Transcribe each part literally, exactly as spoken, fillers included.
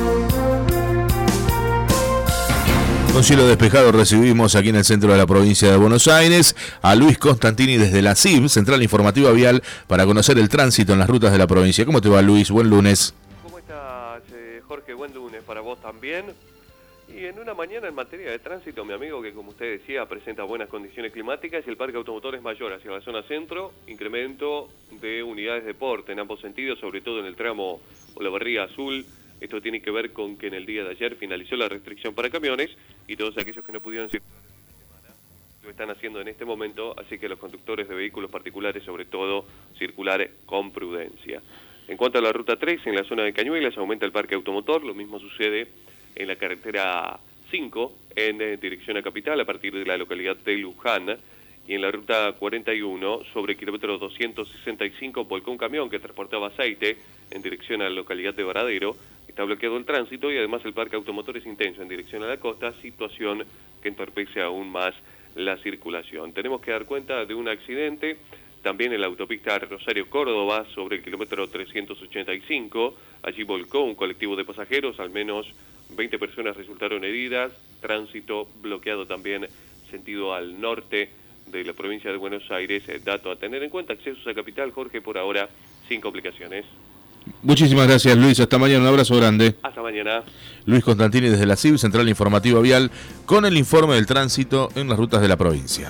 Con cielo despejado recibimos aquí en el centro de la provincia de Buenos Aires a Luis Constantini desde la C I V, Central Informativa Vial, para conocer el tránsito en las rutas de la provincia. ¿Cómo te va, Luis? Buen lunes. ¿Cómo estás, eh, Jorge? Buen lunes para vos también. Y en una mañana en materia de tránsito, mi amigo, que como usted decía, presenta buenas condiciones climáticas y el parque automotor es mayor hacia la zona centro, incremento de unidades de porte en ambos sentidos, sobre todo en el tramo Olavarría Azul. Esto tiene que ver con que en el día de ayer finalizó la restricción para camiones y todos aquellos que no pudieron circular esta semana lo están haciendo en este momento, así que los conductores de vehículos particulares, sobre todo, circular con prudencia. En cuanto a la ruta tres, en la zona de Cañuelas aumenta el parque automotor, lo mismo sucede en la carretera cinco, en eh, dirección a Capital, a partir de la localidad de Luján, y en la ruta cuarenta y uno, sobre el kilómetro doscientos sesenta y cinco, volcó un camión que transportaba aceite en dirección a la localidad de Varadero. Está bloqueado el tránsito y además el parque automotor es intenso en dirección a la costa, situación que entorpece aún más la circulación. Tenemos que dar cuenta de un accidente también en la autopista Rosario-Córdoba sobre el kilómetro trescientos ochenta y cinco. Allí volcó un colectivo de pasajeros, al menos veinte personas resultaron heridas, tránsito bloqueado también sentido al norte de la provincia de Buenos Aires. Dato a tener en cuenta, accesos a Capital, Jorge, por ahora sin complicaciones. Muchísimas gracias, Luis. Hasta mañana. Un abrazo grande. Hasta mañana. Luis Constantini desde la C I V, Central Informativa Vial, con el informe del tránsito en las rutas de la provincia.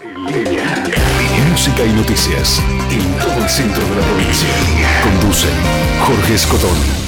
Música y noticias en todo el centro de la provincia. Conducen Jorge Escotón.